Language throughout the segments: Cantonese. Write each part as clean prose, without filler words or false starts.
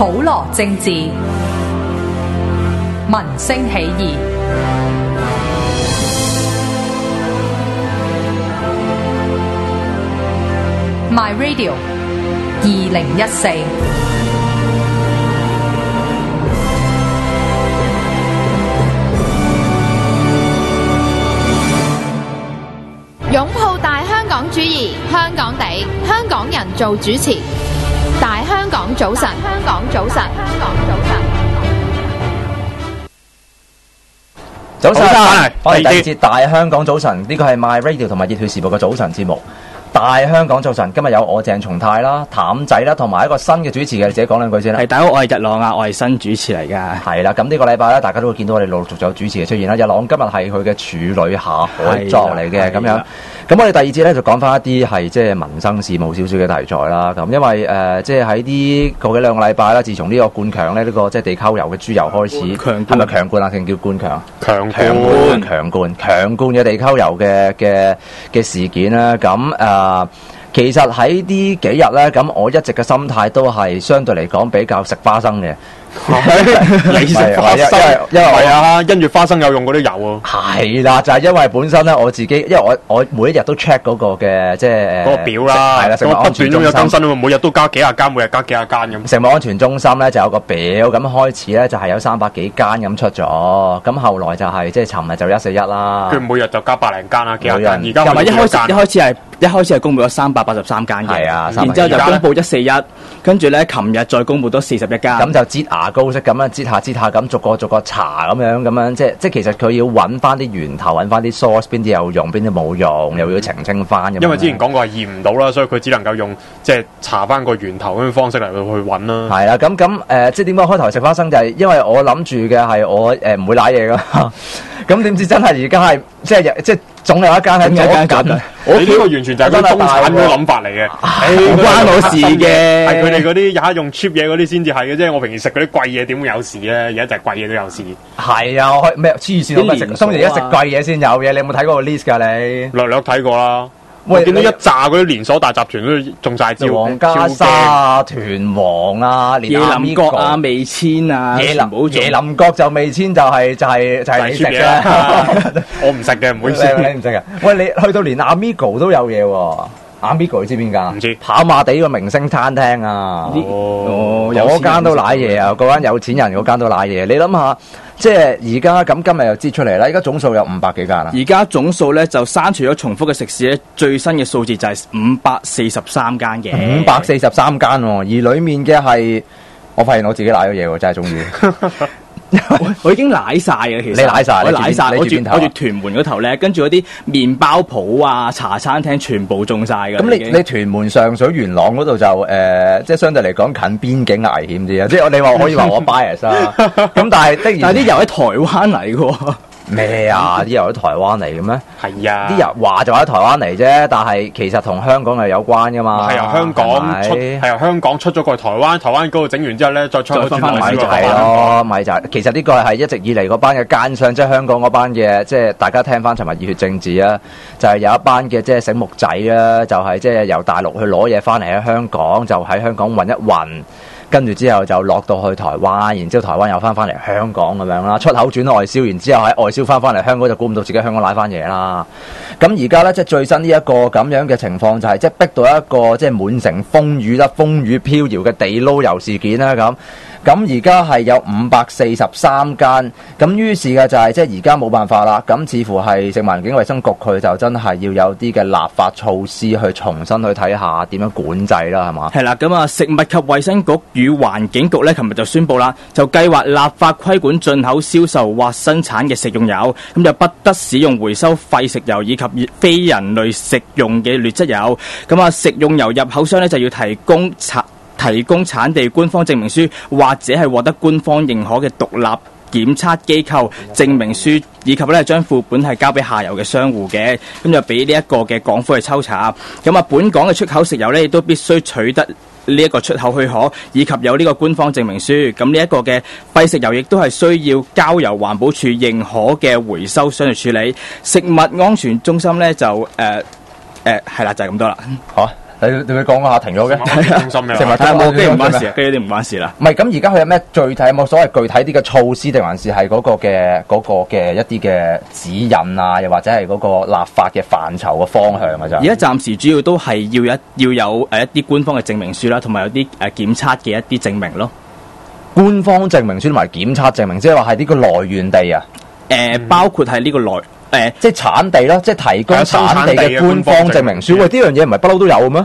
普羅政治，民聲起義。My Radio 2014。 擁抱大香港主義，香港地，香港人做主持。大香港早晨，香港早晨，香港早晨。 早晨，翻嚟第二節大香港早晨，呢個係 My Radio 同埋熱血時報嘅早晨節目。大香港早晨，今日有我鄭松泰啦、譚仔啦，同埋一個新嘅主持嘅，你自己講兩句先啦。 係，大家好，我係日朗啊，我係新主持嚟噶。 係啦，咁呢個禮拜咧，大家都會見到我哋陸續有主持嘅出現啦。日朗今日係佢嘅處女下海作嚟嘅，咁樣。咁我哋第二節咧就講翻一啲係即係民生事務少少嘅題材啦。咁因為即係喺呢個幾兩個禮拜啦，自從呢個冠強咧呢個即係地溝油嘅豬油開始，係咪強冠啊？定叫冠強？強冠嘅地溝油嘅事件啦。咁其實喺呢幾日咧，咁我一直嘅心態都係相對嚟講比較食花生嘅。 你食花生，因為係啊，跟住花生有用嗰啲油啊。 係啦，就係因為本身咧，我自己因為我每一日都 check 嗰個嘅即係嗰個表啦，係啦，食物安全中心有更新啊，每日都加幾廿間，每日加幾廿間咁。 食物安全中心咧就有個表，咁開始咧就係有300幾間咁出咗，咁後來就係即係尋日就141啦， 跟住每日就加百零間啦，幾廿間。而家又咪一開始係公佈咗383間嘅， 係啊， 然之後就公佈141，跟住咧琴日再公佈多41間， 咁就擠牙膏式咁樣擠下咁逐個查咁樣，即係其實佢要揾翻啲源頭，揾翻啲 source， 邊啲有用，邊啲冇用，又要澄清翻。 因為之前講過係驗唔到啦，所以佢只能夠用即係查翻個源頭咁嘅方式嚟去揾啦。 係啦，咁即係點解開頭食花生就係因為我諗住嘅係我唔會瀨嘢噶，咁點知真係而家係即係總有一間喺左近。 我呢個完全就係嗰啲中產嗰啲諗法嚟嘅， 唔關我事嘅， 係佢哋嗰啲有得用 cheap 嘢嗰啲先至係嘅啫。我平時食嗰啲貴嘢點會有事咧？而家就係貴嘢都有事。係啊，咩黐線？我咪食，當然而家食貴嘢先有嘅。你有冇睇過個 list 㗎？你略睇過啦。 喂， 我見到一紮嗰啲連鎖大集團都中晒招， 黃家沙、屯王啊， 連椰林閣啊、味千啊， 椰林閣就味千就係你食嘅， 我唔食嘅，唔好意思， 你唔食嘅。喂，你去到連 Amigo 都有嘢喎。Amigo 你知邊間？ 唔知。 跑馬地個明星餐廳啊，嗰間都瀨嘢啊，嗰間有錢人嗰間都瀨嘢。你諗下，即係而家咁今日又擠出嚟啦，而家總數有500幾間啦。 而家總數咧就刪除咗重複嘅食肆咧，最新嘅數字就係543間嘅。 543間喎，而裡面嘅係，我發現我自己瀨咗嘢喎，真係終於。 我已經舐晒嘅，其實你舐晒， 我舐晒，我住屯門嗰頭咧，跟住嗰啲麵包鋪啊、茶餐廳全部中晒嘅。 咁你屯門上水元朗嗰度就即係相對嚟講近邊境危險啲啊！即係你話可以話我 bias 啊。咁但係啲油喺台灣嚟嘅喎。 咩啊？啲油喺台灣嚟嘅咩？ 係啊！ 啲油話就喺台灣嚟啫，但係其實同香港係有關噶嘛。 係由香港出，係由香港出咗過去台灣嗰度整完之後咧，再出翻咪就係咯，咪就係。其實呢個係一直以嚟嗰班嘅奸商，即係香港嗰班嘅，即係大家聽翻尋日熱血政治啊，就係有一班嘅即係醒目仔啊，就係即係由大陸去攞嘢翻嚟喺香港，就喺香港運一運。跟住之後就落到去台灣，然之後台灣又翻嚟香港咁樣啦，出口轉外銷，然之後喺外銷翻嚟香港就估唔到自己香港瀨翻嘢啦。咁而家咧即係最新呢一個咁樣嘅情況就係即係逼到一個即係滿城風雨啦、風雨飄搖嘅地撈油事件啦咁。咁而家係有543間，咁於是嘅就係即係而家冇辦法啦。咁似乎係食環境衞生局佢就真係要有啲嘅立法措施去重新去睇下點樣管制啦，係嘛？ 係啦，咁啊食物及衛生局與環境局咧，琴日就宣布啦，就計劃立法規管進口、銷售或生產嘅食用油，咁就不得使用回收廢食油以及非人類食用嘅劣質油。咁啊食用油入口商咧就要提供產地官方證明書，或者係獲得官方認可嘅獨立檢測機構證明書，以及咧將副本係交俾下游嘅商戶嘅，咁就俾呢一個嘅港府去抽查。咁啊，本港嘅出口食油咧亦都必須取得呢一個出口許可，以及有呢個官方證明書。咁呢一個嘅廢食油亦都係需要交由環保署認可嘅回收商去處理。食物安全中心咧就係啦，就係咁多啦。 好。 你會講下停咗嘅？ 中心嘅食物係啊，冇機唔關事事啊，機啲唔關事啦。 唔係咁，而家佢有咩具體有冇所謂具體啲嘅措施，定還是係嗰個嘅一啲嘅指引啊，又或者係嗰個立法嘅範疇嘅方向啊？就而家暫時主要都係要有一啲官方嘅證明書啦，同埋有啲檢測嘅一啲證明咯。 官方證明書同埋檢測證明，即係話係呢個來源地啊， 包括係呢個即係產地啦，即係提供產地嘅官方證明書。喂，呢樣嘢唔係不嬲都有嘅咩？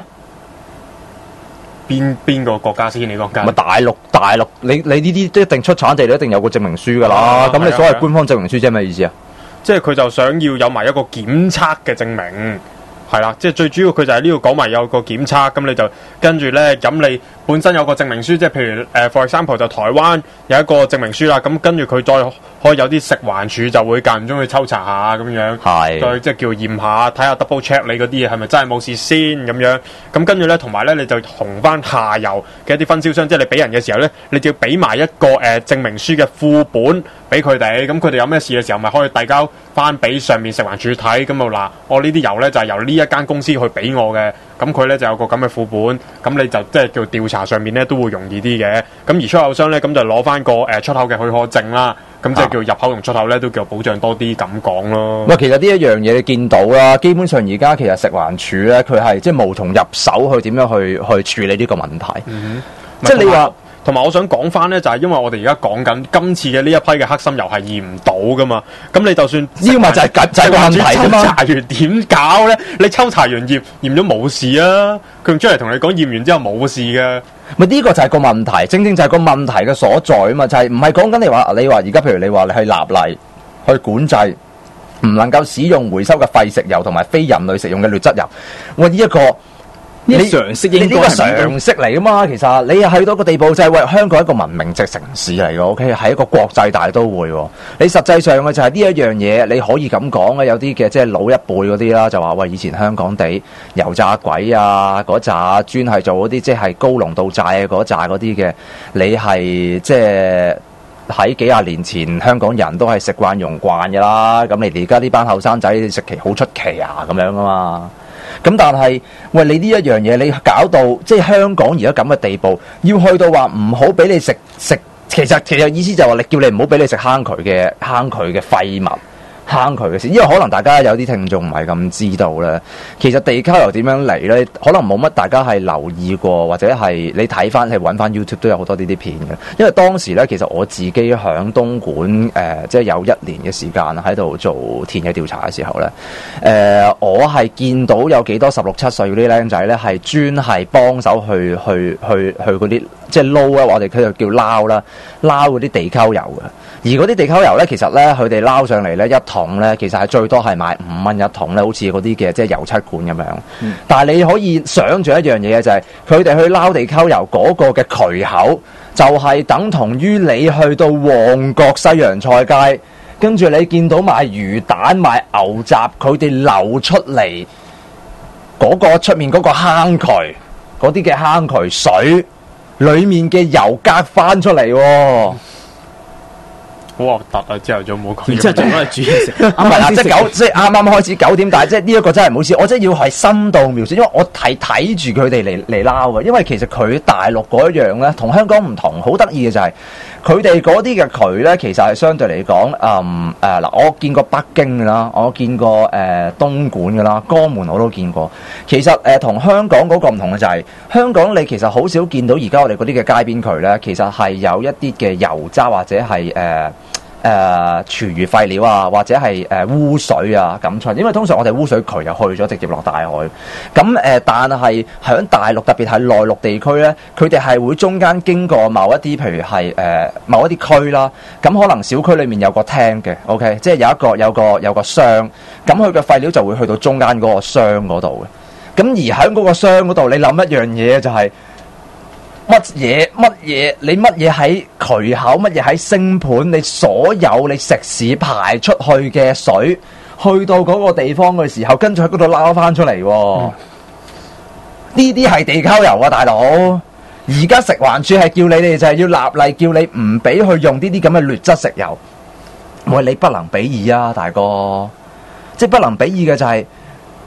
邊個國家先？你講緊咪大陸，你呢啲都一定出產地，你一定有個證明書噶啦。咁你所謂官方證明書即係咩意思啊？ 即係佢就想要有埋一個檢測嘅證明，係啦，即係最主要佢就係呢度講埋有個檢測，咁你就跟住咧，咁你本身有個證明書，即係譬如for example 就台灣有一個證明書啦，咁跟住佢再可以有啲食環署就會間唔中去抽查下咁樣， 係再即係叫驗下，睇下 double check 你嗰啲嘢係咪真係冇事先咁樣，咁跟住咧同埋咧你就同翻下游嘅一啲分銷商，即係你俾人嘅時候咧，你就要俾埋一個證明書嘅副本俾佢哋，咁佢哋有咩事嘅時候咪可以遞交翻俾上面食環署睇，咁就嗱我呢啲油咧就係由呢一間公司去俾我嘅，咁佢咧就有個咁嘅副本，咁你就即係叫調查上面咧都會容易啲嘅，咁而出口商咧咁就攞翻個出口嘅許可證啦，咁即係叫入口同出口咧都叫保障多啲咁講咯。 喂，其實呢一樣嘢你見到啦，基本上而家其實食環署咧，佢係即係無從入手去點樣去處理呢個問題。即係你話。 同埋我想講翻咧，就係因為我哋而家講緊今次嘅呢一批嘅黑心油係驗唔到噶嘛，咁你就算呢個咪就係個問題啫嘛。 抽查完點搞咧？你抽查完驗咗冇事啊，佢仲出嚟同你講驗完之後冇事嘅。 咪呢個就係個問題，正正就係個問題嘅所在啊嘛，就係唔係講緊你話而家譬如你話你去立例去管制，唔能夠使用回收嘅廢食油同埋非人類食用嘅劣質油，喂呢一個。你常識應該呢個常識嚟噶嘛？其實你去到一個地步就係喂香港係一個文明嘅城市嚟嘅 ，OK 係一個國際大都會。你實際上嘅就係呢一樣嘢，你可以咁講嘅，有啲嘅即係老一輩嗰啲啦，就話喂以前香港地油炸鬼啊，嗰扎專係做嗰啲即係高濃度債嗰扎嗰啲嘅，你係即係喺幾廿年前香港人都係食慣用慣嘅啦。咁你而家呢班後生仔食期好出奇啊咁樣啊嘛。咁但係，喂你呢一樣嘢，你搞到即係香港而家咁嘅地步，要去到話唔好俾你食，其實意思就係話，你叫你唔好俾你食坑渠嘅廢物。坑渠嘅事，因為可能大家有啲聽眾唔係咁知道咧，其實地溝油點樣嚟咧？可能冇乜大家係留意過，或者係你睇翻係揾翻 YouTube 都有好多呢啲片嘅。因為當時咧，其實我自己響東莞即係有1年嘅時間喺度做田野調查嘅時候咧，我係見到有幾多16、17歲嗰啲僆仔咧，係專係幫手去嗰啲即係撈啊，我哋佢就叫撈啦，撈嗰啲地溝油嘅。而嗰啲地溝油咧，其實咧佢哋撈上嚟咧一桶咧，其實係最多係賣5蚊一桶咧，好似嗰啲嘅即係油漆罐咁樣。但係你可以想像一樣嘢嘅就係，佢哋去撈地溝油嗰個嘅渠口，就係等同於你去到旺角西洋菜街，跟住你見到賣魚蛋、賣牛雜，佢哋流出嚟嗰個出面嗰個坑渠，嗰啲嘅坑渠水裡面嘅油隔翻出嚟喎。 好核突啊！朝頭早冇講， 然之後仲攞嚟煮嘢食。 唔係啦，即係啱啱開始9點，但係即係呢一個真係唔好意思，我真係要係深度描述，因為我睇住佢哋嚟撈嘅。因為其實佢大陸嗰一樣咧，同香港唔同，好得意嘅就係佢哋嗰啲嘅渠咧，其實係相對嚟講，嗱，我見過北京嘅啦，我見過東莞嘅啦，江門我都見過。其實同香港嗰個唔同嘅就係，香港你其實好少見到而家我哋嗰啲嘅街邊渠咧，其實係有一啲嘅油渣或者係廚餘廢料啊，或者係污水啊咁出，因為通常我哋污水渠又去咗直接落大海。咁但係喺大陸特別係內陸地區咧，佢哋係會中間經過某一啲，譬如係某一啲區啦。咁可能小區裏面有個廳嘅 ，OK， 即係有個箱，咁佢嘅廢料就會去到中間嗰個箱嗰度嘅。咁而喺嗰個箱嗰度，你諗一樣嘢就係。乜嘢？你乜嘢喺渠口？乜嘢喺星盤？你所有你食肆排出去嘅水，去到嗰個地方嘅時候，跟住喺嗰度撈翻出嚟。呢啲係地溝油啊，大佬！而家食環署係叫你哋就係要立例，叫你唔俾去用呢啲咁嘅劣質食油。喂，你不能比擬啊，大哥！即係不能比擬嘅就係。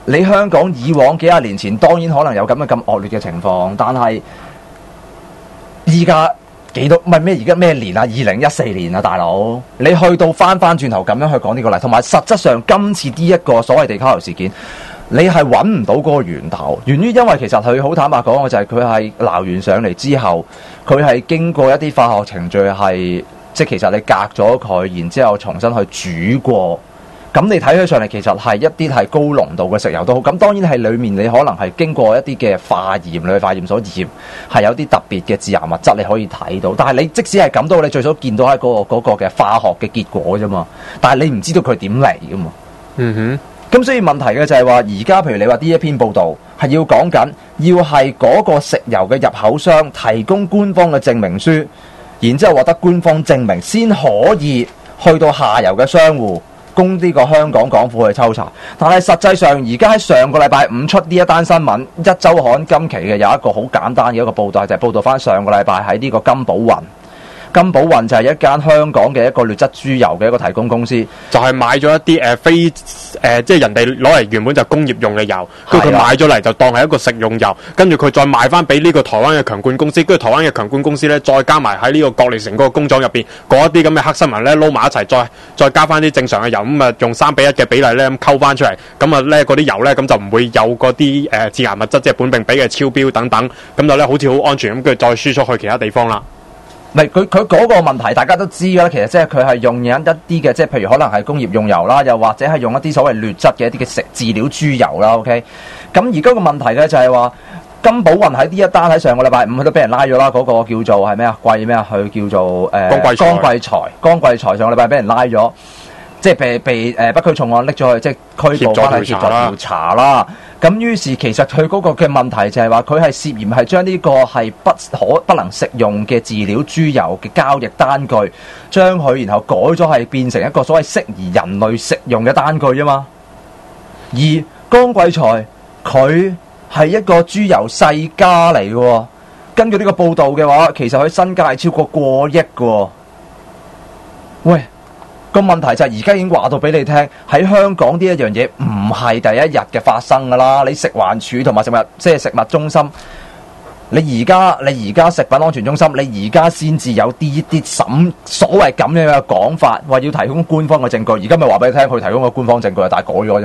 你香港以往幾廿年前當然可能有咁惡劣嘅情況，但係依家幾多唔係咩？而家咩年啊？2014年啊，大佬！你去到翻轉頭咁樣去講呢個例，同埋實質上今次呢一個所謂地溝油事件，你係揾唔到嗰個源頭，源於因為其實佢好坦白講嘅就係佢係撈完上嚟之後，佢係經過一啲化學程序係，即係其實你隔咗佢，然之後重新去煮過。咁你睇起上嚟，其實係一啲係高濃度嘅石油都好。咁當然係裡面你可能係經過一啲嘅化驗，你去化驗所驗係有啲特別嘅致癌物質，你可以睇到。但係你即使係咁都，你最少見到係嗰個嘅化學嘅結果啫嘛。但係你唔知道佢點嚟噶嘛。 嗯哼。咁所以問題嘅就係話，而家譬如你話呢一篇報導係要講緊，要係嗰個石油嘅入口商提供官方嘅證明書，然之後獲得官方證明先可以去到下游嘅商戶。供呢個香港港府去抽查，但係實際上而家喺上個禮拜五出呢一單新聞，一週刊今期嘅有一個好簡單嘅一個報導，就係報導翻上個禮拜喺呢個金寶雲。金寶雲就係一間香港嘅一個劣質豬油嘅一個提供公司， 就係買咗一啲非即係人哋攞嚟原本就工業用嘅油，跟住佢買咗嚟就當係一個食用油，跟住佢再賣翻俾呢個台灣嘅強冠公司，跟住台灣嘅強冠公司咧再加埋喺呢個國利城嗰個工廠入邊嗰一啲咁嘅黑新聞咧撈埋一齊，再加翻啲正常嘅油，咁啊用3:1嘅比例咧咁溝翻出嚟，咁啊咧嗰啲油咧咁就唔會有嗰啲致癌物質，即係苯並芘嘅超標等等，咁就咧好似好安全咁，跟住再輸出去其他地方啦。 唔係佢嗰個問題，大家都知㗎啦。其實即係佢係用一啲嘅，即係譬如可能係工業用油啦，又或者係用一啲所謂劣質嘅一啲嘅飼料豬油啦。OK，咁而家個問題咧就係話，金寶雲喺呢一單喺上個禮拜五佢都俾人拉咗啦。嗰個叫做係咩啊？貴咩啊？佢叫做江貴財上個禮拜俾人拉咗，即係被北區重案拎咗去，即係拘捕翻去協助調查啦。咁於是其實佢嗰個嘅問題就係話，佢係涉嫌係將呢個係不能食用嘅飼料豬油嘅交易單據，將佢然後改咗係變成一個所謂適宜人類食用嘅單據啊嘛。而江貴財佢係一個豬油世家嚟嘅喎，根據呢個報導嘅話，其實佢身家係超過過億嘅喎。喂！個問題就係而家已經話到俾你聽，喺香港呢一樣嘢唔係第一日嘅發生㗎啦。你食環署同埋食物中心，你而家食品安全中心，你而家先至有啲所謂咁樣嘅講法，話要提供官方嘅證據。而家咪話俾你聽，佢提供個官方證據，但係改咗啫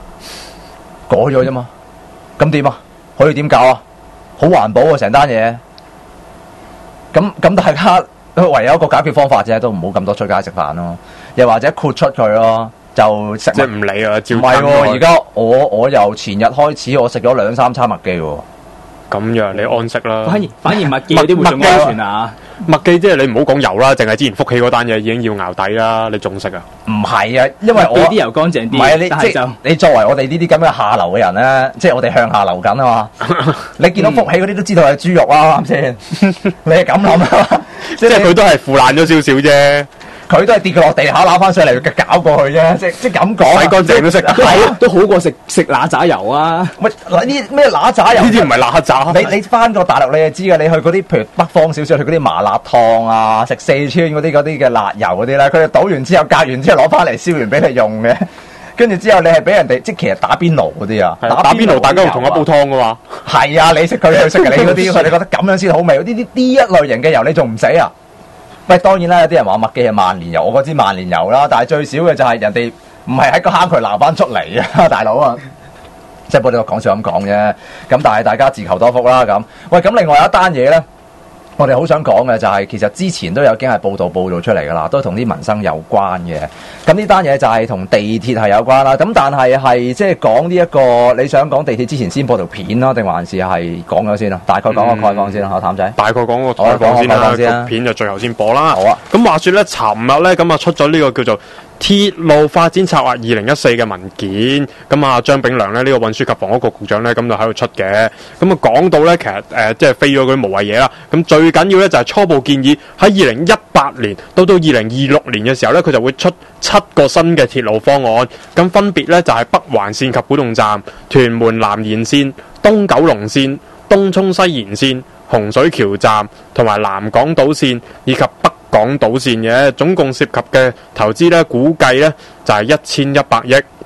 嘛，咁點啊？可以點搞啊？好環保啊，成單嘢。咁大家唯有一個解決方法啫，都唔好咁多出街食飯咯，又或者豁出佢咯，就食。即係唔理啊，照。唔係喎，而家我由前日開始，我食咗2-3餐麥記喎。咁樣你安息啦。 反而麥記有啲會仲安全啊。 麥記即係你唔好講油啦，淨係之前福氣嗰單嘢已經要淆底啦，你仲食啊？ 唔係啊，因為我啲油乾淨啲。 唔係啊，你作為我哋呢啲咁嘅下流嘅人咧，即係我哋向下流緊啊嘛。你見到福氣嗰啲都知道係豬肉啦，啱先？你係咁諗啊？ 即係佢都係腐爛咗少少啫。 佢都係跌佢落地下攬翻上嚟，搞過去啫，即係咁講。洗乾淨都食， 係都好過食乸渣油啊！ 喂，嗱呢咩乸渣油？ 呢啲唔係乸渣。 你翻個大陸你就知㗎，你去嗰啲譬如北方少少去嗰啲麻辣燙啊，食四川嗰啲嘅辣油嗰啲咧，佢哋倒完之後隔完之後攞翻嚟燒完俾你用嘅，跟住之後你係俾人哋即係其實打邊爐嗰啲啊， 打邊爐大家用同一煲湯㗎嘛。 係啊，你食佢食你嗰啲，佢哋覺得咁樣先好味。呢一類型嘅油你仲唔死啊？喂，當然啦，有啲人話麥記係萬年油，我嗰支萬年油啦，但係最少嘅就係人哋唔係喺個坑渠撈翻出嚟啊，大佬啊！即係不過你講笑咁講啫，咁但係大家自求多福啦咁。喂，咁另外有一單嘢咧，我哋好想講嘅就係、是、其實之前都有經係報道出嚟㗎啦，都係同啲民生有關嘅。咁呢單嘢就係同地鐵係有關啦。咁但係即係講呢一個，你想講地鐵之前先播條片啦，定還是係講咗先啊？大概講個概況先啦，譚仔。 大概講個概況先啦，片就最後先播啦。 好啊。 咁話說咧，尋日咧咁啊出咗呢個叫做鐵路發展策劃2014嘅文件，咁啊張炳良咧呢個運輸及房屋局局長咧咁就喺度出嘅，咁啊講到咧其實即係飛咗嗰啲無謂嘢啦，咁最緊要咧就係初步建議喺2018年到2026年嘅時候咧，佢就會出7個新嘅鐵路方案，咁分別咧就係北環線及古洞站、屯門南延線、東九龍線、東涌西延線、洪水橋站同埋南港島線以及北港島線嘅，總共涉及嘅投資咧，估計咧就係1100億。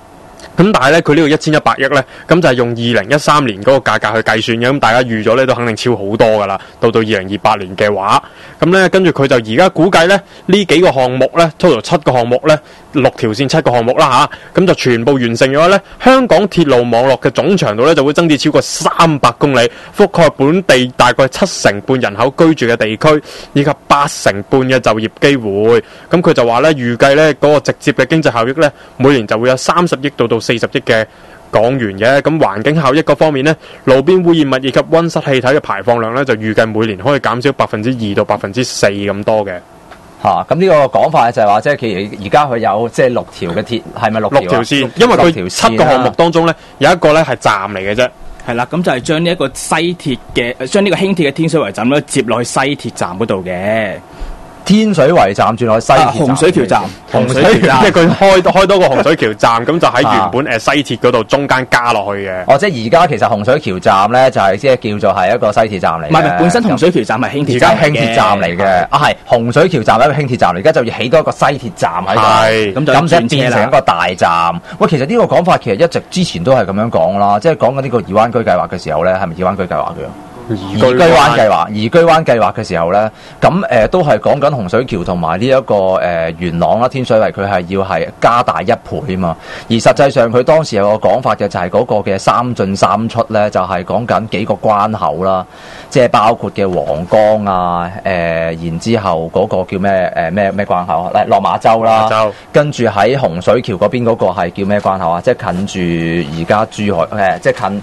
咁但係咧，佢呢個1100億咧，咁就係用2013年嗰個價格去計算嘅，咁大家預咗咧都肯定超好多噶啦。到2028年嘅話，咁咧跟住佢就而家估計咧呢幾個項目咧 ，total 7個項目咧，6條線7個項目啦吓，咁就全部完成嘅話咧，香港鐵路網絡嘅總長度咧就會增至超過300公里，覆蓋本地大概7成半人口居住嘅地區，以及8成半嘅就業機會。咁佢就話咧，預計咧嗰個直接嘅經濟效益咧，每年就會有30億到40億嘅港元嘅。咁環境效益嗰方面呢，路邊污染物以及溫室氣體嘅排放量呢，就預計每年可以減少2%到4%咁多嘅。 咁呢個講法就係話，即係佢而家佢有即係6條嘅鐵，係咪6條線？因為佢7個項目當中呢，有一個呢係站嚟嘅啫。 係啦，咁就係將呢一個西鐵嘅，將呢個輕鐵嘅天水圍站咧接落去西鐵站嗰度嘅。 天水圍站轉落去西鐵洪水橋站， 洪水橋即係佢開多個洪水橋站，咁就喺原本西鐵嗰度中間加落去嘅。 哦，即係而家其實洪水橋站咧就係即係叫做係一個西鐵站嚟。 唔係，本身洪水橋站係輕鐵站， 而家輕鐵站嚟嘅。係洪水橋站係一個輕鐵站嚟，而家就要起多一個西鐵站喺度。 係咁就變成一個大站。喂，其實呢個講法其實一直之前都係咁樣講啦，即係講緊呢個宜灣居計劃嘅時候咧，係咪宜灣居計劃嘅？宜居灣計劃嘅時候咧，咁都係講緊洪水橋同埋呢一個元朗啦、天水圍，佢係要係加大1倍嘛。而實際上佢當時有個講法嘅就係嗰個嘅3進3出咧，就係講緊幾個關口啦，即係包括嘅皇崗啊，然之後嗰個叫咩關口啊？落馬洲啦，跟住喺洪水橋嗰邊嗰個係叫咩關口啊？即係近住而家珠海即係近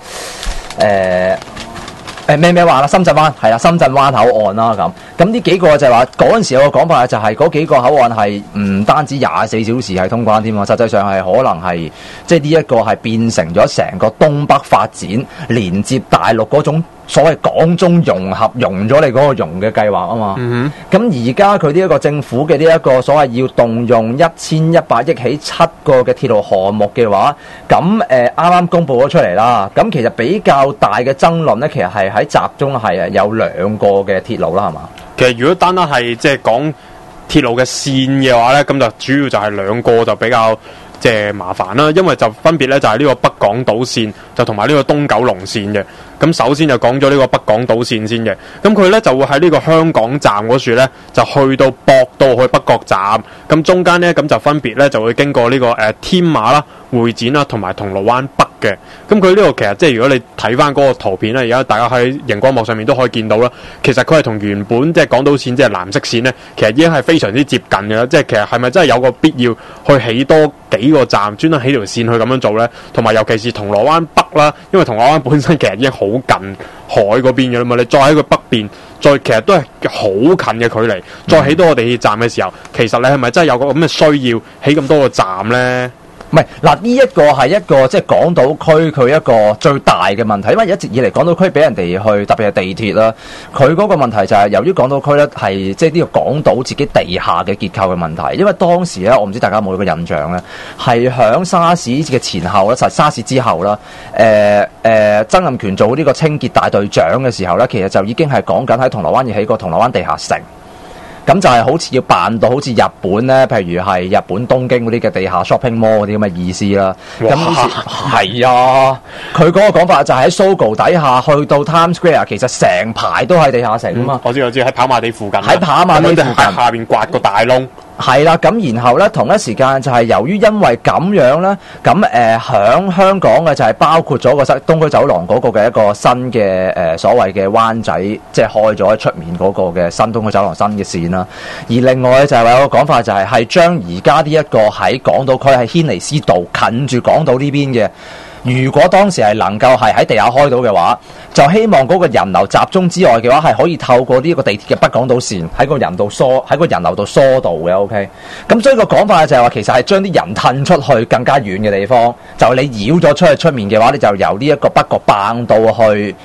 咩話啦？深圳灣係啦，深圳灣口岸啦咁呢幾個就係話嗰陣時有個講法就係嗰幾個口岸係唔單止24小時係通關添喎，實際上係可能係即係呢一個係變成咗成個東北發展連接大陸嗰種所謂港中融合融咗你嗰個融嘅計劃啊嘛。咁而家佢呢一個政府嘅呢一個所謂要動用1100億起7個嘅鐵路項目嘅話，咁啱啱公佈咗出嚟啦。咁其實比較大嘅爭論咧，其實係喺集中係有2個嘅鐵路啦，係嘛？ 其實如果單係即係講鐵路嘅線嘅話咧，咁就主要就係2個就比較即係麻煩啦，因為就分別咧就係呢個北港島線就同埋呢個東九龍線嘅。咁首先就講咗呢個北港島線先嘅，咁佢咧就會喺呢個香港站嗰處咧就去到駁到去北角站，咁中間咧咁就分別咧就會經過呢個天馬啦、會展啦同埋銅鑼灣北嘅。咁佢呢個其實即係如果你睇翻嗰個圖片咧，而家大家喺熒光幕上面都可以見到啦。其實佢係同原本即係港島線即係藍色線咧，其實已經係非常之接近嘅啦。即係其實係咪真係有個必要去起多幾個站，專登起條線去咁樣做咧？同埋尤其是銅鑼灣北啦，因為銅鑼灣本身其實已經好近海嗰邊嘅啦嘛，你再喺佢北邊，再其實都係好近嘅距離，再起多個地鐵站嘅時候，其實你係咪真係有個咁嘅需要起咁多個站咧？ 唔係嗱，呢一個係一個即係港島區佢一個最大嘅問題，因為一直以嚟港島區俾人哋去，特別係地鐵啦，佢嗰個問題就係由於港島區咧係即係呢個港島自己地下嘅結構嘅問題，因為當時咧我唔知大家有冇個印象咧，係響沙士嘅前後咧，實沙士之後啦，曾蔭權做呢個清潔大隊長嘅時候咧，其實就已經係講緊喺銅鑼灣要起個銅鑼灣地下城。咁就係好似要扮到好似日本咧，譬如係日本東京嗰啲嘅地下 shopping mall 嗰啲咁嘅意思啦。咁係啊，佢嗰個講法就係喺 Sogo 底下去到 Times Square， 其實成排都係地下城啊嘛。 我知喺跑馬地附近。 喺跑馬地附近下邊刮個大窿。 係啦，咁然後咧同一時間就係由於因為咁樣咧，咁響香港嘅就係包括咗個東區走廊嗰個嘅一個新嘅所謂嘅灣仔，即係開咗喺出面嗰個嘅新東區走廊新嘅線啦。而另外咧就係有個講法就係將而家呢一個喺港島區喺軒尼詩道近住港島呢邊嘅。如果當時係能夠係喺地下開到嘅話，就希望嗰個人流集中之外嘅話，係可以透過呢個地鐵嘅北港島線喺個人流度疏導嘅。OK， 咁所以個講法就係話，其實係將啲人褪出去更加遠嘅地方，就你繞咗出去出面嘅話，你就由呢一個北角蹦到去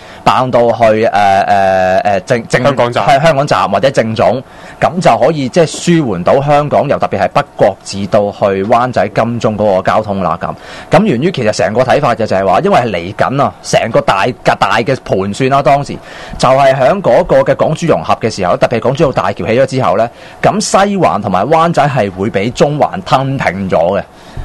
香港站或者正總，咁就可以即係舒緩到香港由特別係北角至到去灣仔金鐘嗰個交通啦。咁源於其實成個睇法就係話，因為係嚟緊啊，成個大嘅盤算啦，當時就係喺嗰個嘅港珠融合嘅時候，特別係港珠澳大橋起咗之後咧，咁西環同埋灣仔係會俾中環吞併咗嘅。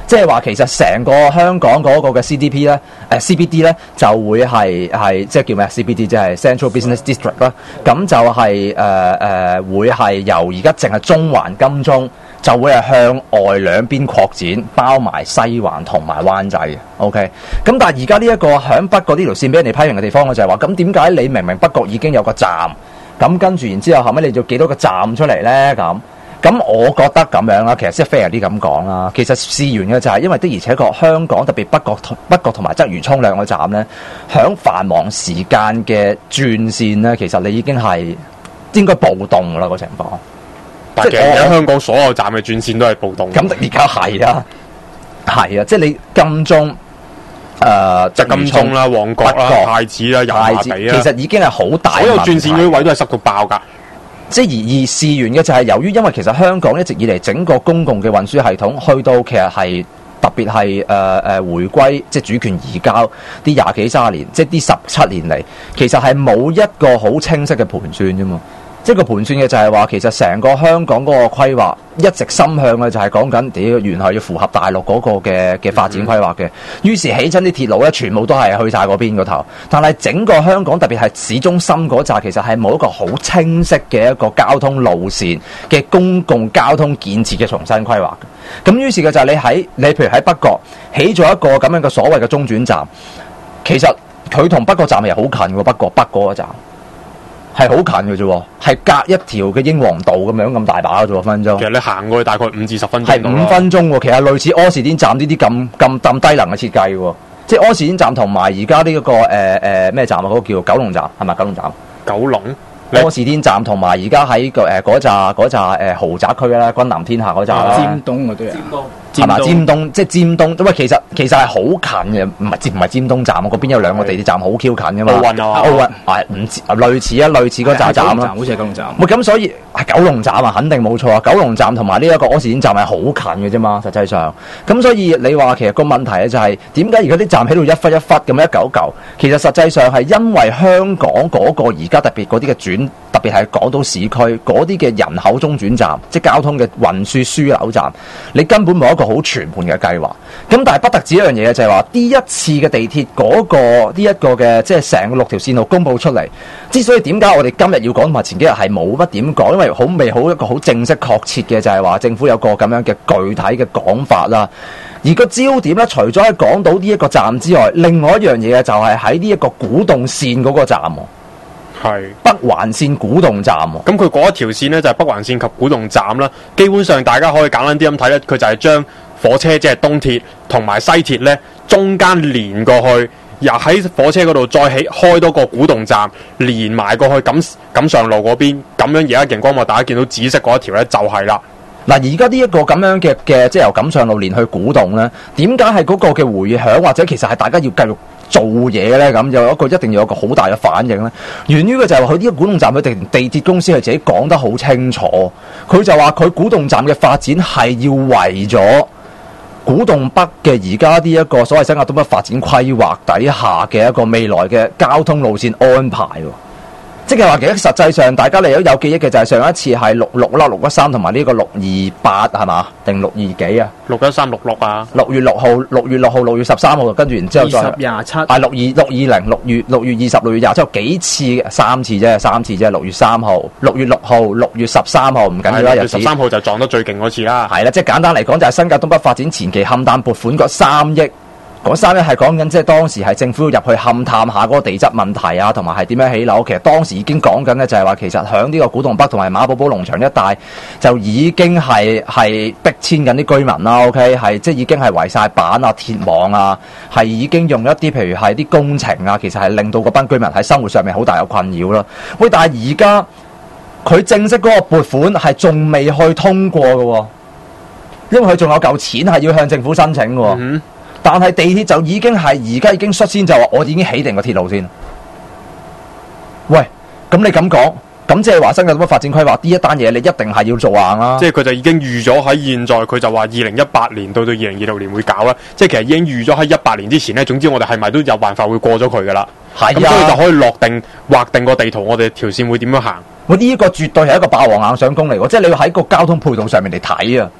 即係話其實成個香港嗰個嘅 CDP 咧，CBD 咧就會係即係叫咩 CBD 即係 Central Business District 啦。咁就係會係由而家淨係中環金鐘，就會係向外兩邊擴展，包埋西環同埋灣仔嘅。OK， 咁但係而家呢一個響北角呢條線俾人哋批評嘅地方，我就係話，咁點解你明明北角已經有個站，咁跟住然之後後尾你就幾多個站出嚟咧？咁我覺得咁樣啦，其實即係 fair 啲咁講啦。其實事源嘅就係因為的而且確香港特別北角同埋鰂魚涌兩個站咧，響繁忙時間嘅轉線咧，其實你已經係應該暴動啦個情況。 但其實而家香港所有站嘅轉線都係暴動。 咁而家係啊，即係你金鐘即係金鐘啦、旺角啦、太子啦、油麻地啦， 其實已經係好大。 所有轉線嗰啲位都係塞到爆㗎。 即係而事源嘅就係由於因為其實香港一直以嚟整個公共嘅運輸系統去到其實係特別係回歸即係主權移交啲廿幾30年，即係啲17年嚟，其實係冇一個好清晰嘅盤算啫嘛。即係個盤算嘅就係話，其實成個香港嗰個規劃一直心向嘅就係講緊原來要符合大陸嗰個嘅發展規劃嘅。於是起親啲鐵路咧，全部都係去晒嗰邊個頭。但係整個香港特別係市中心嗰扎，其實係冇一個好清晰嘅一個交通路線嘅公共交通建設嘅重新規劃嘅。咁於是嘅就係你譬如喺北角起咗一個咁樣嘅所謂嘅中轉站，其實佢同北角站係好近喎，北嗰個站。係好近嘅啫，係隔一條嘅英皇道咁樣咁大把嘅啫，分鐘。 其實你行過去大概5至10分鐘。 係5分鐘喎，其實類似柯士甸站呢啲咁低能嘅設計喎，即係柯士甸站同埋而家呢一個咩站啊？嗰個叫九龍站係咪？九龍站。九龍。柯士甸站同埋而家喺嗰扎豪宅區啦，君臨天下嗰扎啦。 尖東嗰啲啊。 係嘛？尖東即係尖東，喂，其實係好近嘅，唔係尖東站啊，嗰邊有2個地鐵站好 Q 近嘅嘛。奧運唔知類似嗰扎站啦。 好似係九龍站。 喂，咁所以係九龍站啊，肯定冇錯啊。九龍站同埋呢一個柯士甸站係好近嘅啫嘛，實際上。咁所以你話其實個問題咧就係點解而家啲站喺度一忽一忽咁一嚿嚿？其實實際上係因為香港嗰個而家特別嗰啲嘅轉，特別係港島市區嗰啲嘅人口中轉站，即係交通嘅運輸樞紐站，你根本冇一個好全盤嘅計劃。咁但係不特止一樣嘢就係話，呢一次嘅地鐵呢一個嘅即係成個6條線路公佈出嚟，之所以點解我哋今日要講同埋前幾日係冇乜點講，因為未好一個好正式確切嘅就係話政府有個咁樣嘅具體嘅講法啦。而個焦點咧，除咗喺港島呢一個站之外，另外一樣嘢就係喺呢一個古洞線嗰個站喎，係北環線古洞站喎。 咁佢嗰一條線呢，就係北環線及古洞站啦。基本上大家可以簡單啲咁睇咧，佢就係將火車即係東鐵同埋西鐵咧中間連過去，又喺火車嗰度再開多個古洞站，連埋過去錦上路嗰邊。咁樣而家熒光幕大家見到紫色嗰一條咧就係啦。 嗱，而家呢一個咁樣嘅即係由錦上路連去古洞咧，點解係嗰個嘅迴響，或者其實係大家要繼續做嘢咧？咁有一定要有一個好大嘅反應咧。源於嘅就係佢呢個古洞站，佢哋地鐵公司係自己講得好清楚，佢就話佢古洞站嘅發展係要為咗古洞北嘅而家呢一個所謂新界東北發展規劃底下嘅一個未來嘅交通路線安排喎。即係話，其實實際上大家嚟都有記憶嘅就係上一次係66啦、613同埋呢個628係嘛？定620幾啊？613、66啊？6月6號、6月13號，跟住然之後再 20、27。 620、6月20、6月20、之後幾次3次啫，6月3號、6月6號、6月13號唔緊要啦，日子。6月13號就撞得最勁嗰次啦。係啦，即係簡單嚟講就係新界東北發展前期勘探撥款嗰3億。嗰3億係講緊，即係當時係政府要入去勘探下嗰個地質問題啊，同埋係點樣起樓。其實當時已經講緊咧，就係話其實響呢個古洞北同埋馬寶寶農場一帶，就已經係逼遷緊啲居民啦。OK， 係即係已經係圍晒板啊、鐵網啊，係已經用一啲譬如係啲工程啊，其實係令到嗰班居民喺生活上面好大嘅困擾啦。喂，但係而家佢正式嗰個撥款係仲未去通過嘅喎，因為佢仲有嚿錢係要向政府申請嘅喎。但係地鐵就已經係而家已經率先就話我已經起定個鐵路先。喂，咁你咁講，咁即係話新界東北發展規劃呢一單嘢，你一定係要做硬啦。即係佢就已經預咗喺現在，佢就話2018年到2026年會搞啦。即係其實已經預咗喺18年之前咧。總之我哋係咪都有辦法會過咗佢噶啦？係啊，咁所以就可以劃定個地圖，我哋條線會點樣行？我呢個絕對係一個霸王硬上弓嚟喎，即係你要喺個交通配套上面嚟睇啊。咁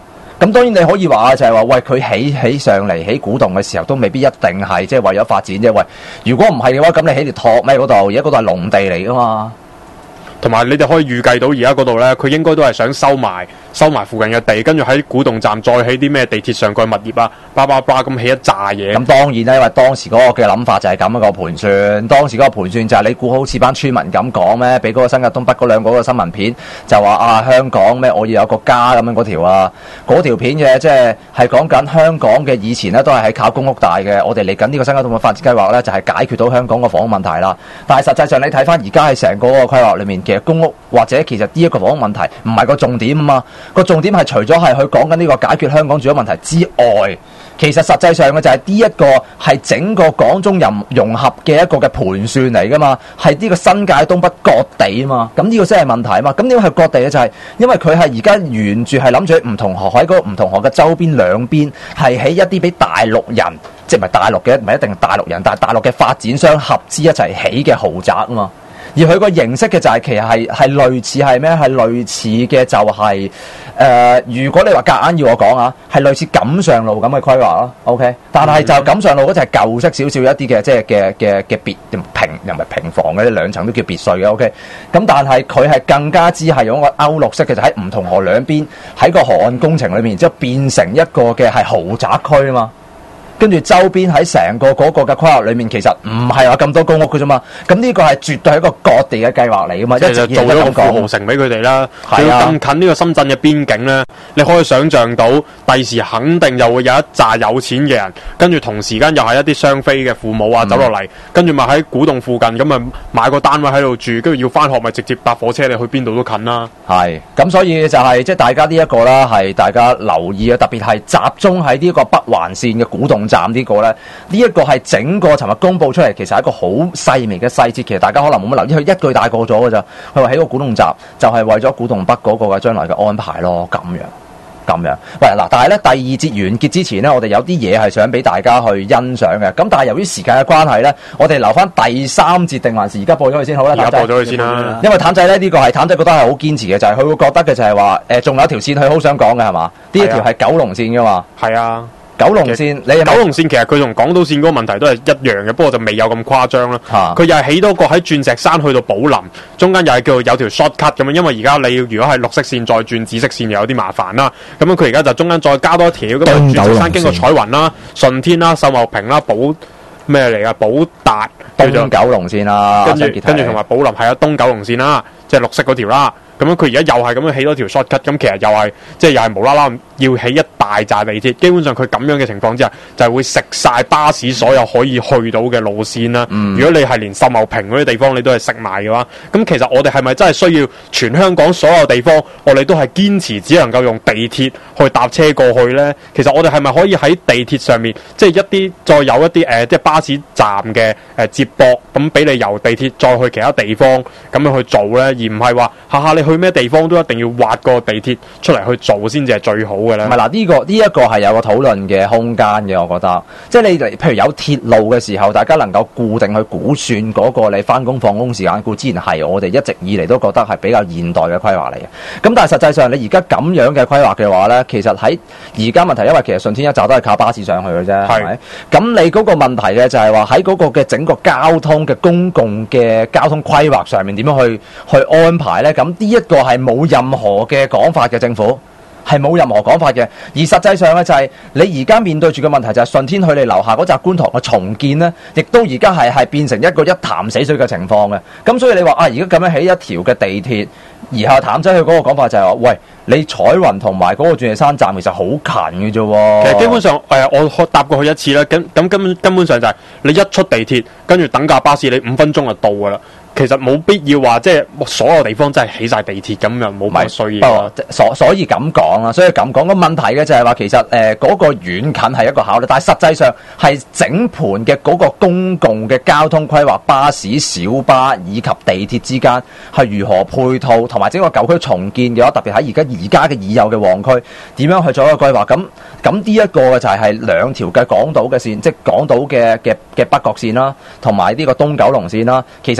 咁當然你可以話就係話，喂，佢起上嚟起古洞嘅時候都未必一定係即係為咗發展啫。喂，如果唔係嘅話，咁你起條托咩嗰度？而家嗰度係農地嚟噶嘛？ 同埋你哋可以預計到而家嗰度咧，佢應該都係想收埋附近嘅地，跟住喺古洞站再起啲咩地鐵上蓋物業啊，咁起一紮嘢。 咁當然啦，因為當時嗰個嘅諗法就係咁一個盤算。當時嗰個盤算就係你估好似班村民咁講咩？俾嗰個新界東北嗰兩個新聞片就話啊，香港咩我要有個家咁樣嗰條啊，嗰條片嘅即係講緊香港嘅以前咧都係喺靠公屋大嘅。我哋嚟緊呢個新界東北發展計劃咧就係解決到香港個房屋問題啦。但係實際上你睇翻而家喺成個規劃裏面嘅公屋或者其實呢一個房屋問題唔係個重點啊嘛，個重點係除咗係佢講緊呢個解決香港住屋問題之外，其實實際上嘅就係呢一個係整個港中融合嘅一個嘅盤算嚟噶嘛，係呢個新界東北割地啊嘛，咁呢個先係問題啊嘛。咁點解係割地咧？就係因為佢係而家沿住係諗住喺唔同河喺嗰個唔同河嘅周邊兩邊係起一啲俾大陸人，即係唔係大陸嘅，唔係一定係大陸人，但係大陸嘅發展商合資一齊起嘅豪宅啊嘛。而佢個形式嘅就係其實係類似係咩？係類似嘅就係如果你話夾硬要我講啊，係類似錦上路咁嘅規劃咯。OK， 但係就錦上路嗰就係舊式少少一啲嘅，即係嘅別平又唔係平房嘅，兩層都叫別墅嘅。OK， 咁但係佢係更加之係用個歐陸式嘅，就喺唔同河兩邊喺個河岸工程裏面，然之後變成一個嘅係豪宅區啊嘛。跟住周邊喺成個嗰個嘅規劃裏面，其實唔係話咁多公屋嘅啫嘛。咁呢個係絕對係一個割地嘅計劃嚟噶嘛。 即係做咗個富豪城俾佢哋啦。係啊，咁近呢個深圳嘅邊境咧，你可以想像到第時肯定又會有一紮有錢嘅人，跟住同時間又係一啲雙非嘅父母啊走落嚟，跟住咪喺古洞附近咁咪買個單位喺度住，跟住要翻學咪直接搭火車你去邊度都近啦。 係，咁所以就係即係大家呢一個啦，係大家留意啊，特別係集中喺呢個北環線嘅古洞站呢個咧，呢一個係整個尋日公佈出嚟，其實係一個好細微嘅細節，其實大家可能冇乜留意，佢一句帶過咗㗎咋。佢話喺個古洞站就係為咗古洞北嗰個嘅將來嘅安排咯，咁樣。喂嗱，但係咧第二節完結之前咧，我哋有啲嘢係想俾大家去欣賞嘅。咁但係由於時間嘅關係咧，我哋留翻第三節定還是而家播咗佢先好咧？ 而家播咗佢先啦。 因為譚仔咧呢個係譚仔覺得係好堅持嘅，就係佢會覺得嘅就係話仲有條線佢好想講嘅係嘛？呢一條係九龍線㗎嘛？ 係啊。 九龍線， 九龍線其實佢同港島線嗰個問題都係一樣嘅，不過就未有咁誇張啦。佢又係起多個喺鑽石山去到寶林，中間又係叫做有條 shortcut 咁樣，因為而家你如果係綠色線再轉紫色線又有啲麻煩啦。咁樣佢而家就中間再加多一條咁啊，鑽石山經過彩雲啦、順天啦、秀茂坪啦、寶咩嚟啊、寶達東九龍線啦， 跟住同埋寶林係啊東九龍線啦，即係綠色嗰條啦。咁樣佢而家又係咁樣起多條 shortcut，咁其實又係即係又係無啦啦要起一大紮地鐵，基本上佢咁樣嘅情況之下，就係會食晒巴士所有可以去到嘅路線啦。如果你係連秀茂坪嗰啲地方你都係食埋嘅話，咁其實我哋係咪真係需要全香港所有地方，我哋都係堅持只能夠用地鐵去搭車過去呢？其實我哋係咪可以喺地鐵上面，即係一啲再有一啲即係巴士站嘅接駁，咁俾你由地鐵再去其他地方咁樣去做呢？而唔係話下下你去咩地方都一定要挖個地鐵出嚟去做先至係最好嘅咧。唔係嗱，呢一個係有個討論嘅空間嘅，我覺得。即係你譬如有鐵路嘅時候，大家能夠固定去估算嗰個你翻工放工時間，固然係我哋一直以嚟都覺得係比較現代嘅規劃嚟嘅。咁但係實際上你而家咁樣嘅規劃嘅話咧，其實喺而家問題，因為其實順天一站都係靠巴士上去嘅啫，係咪？咁你嗰個問題嘅就係話喺嗰個嘅整個交通嘅公共嘅交通規劃上面點樣去安排咧？咁呢一個係冇任何嘅講法嘅，政府係冇任何講法嘅。而實際上咧就係你而家面對住嘅問題就係順天去你樓下嗰紮觀塘嘅重建咧，亦都而家係變成一個一潭死水嘅情況嘅。咁所以你話啊，而家咁樣起一條嘅地鐵，而後譚仔佢嗰個講法就係話，喂，你彩雲同埋嗰個鑽石山站其實好近嘅啫喎。 其實基本上我搭過去一次啦，咁根本上就係你一出地鐵，跟住等架巴士，你5分鐘就到噶啦。其實冇必要話即係所有地方真係起晒地鐵咁，又冇乜需要。 所以咁講啦，所以咁講個問題嘅就係話，其實嗰個遠近係一個考慮，但係實際上係整盤嘅嗰個公共嘅交通規劃，巴士、小巴以及地鐵之間係如何配套，同埋整個舊區重建嘅話，特別喺而家嘅已有嘅旺區，點樣去做一個規劃？咁呢一個就係兩條嘅港島嘅線，即係港島嘅北角線啦，同埋呢個東九龍線啦，其實係要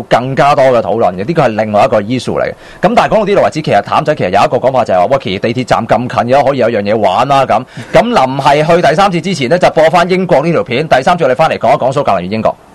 更加多嘅討論嘅，呢個係另外一個 issue 嚟嘅。咁但係講到呢度為止，其實譚仔其實有一個講法就係話，喂，其實地鐵站咁近嘅，可以有樣嘢玩啦咁。咁臨係去第三節之前呢，就播翻英國呢條片。第三節我哋翻嚟講一講蘇格蘭與英國。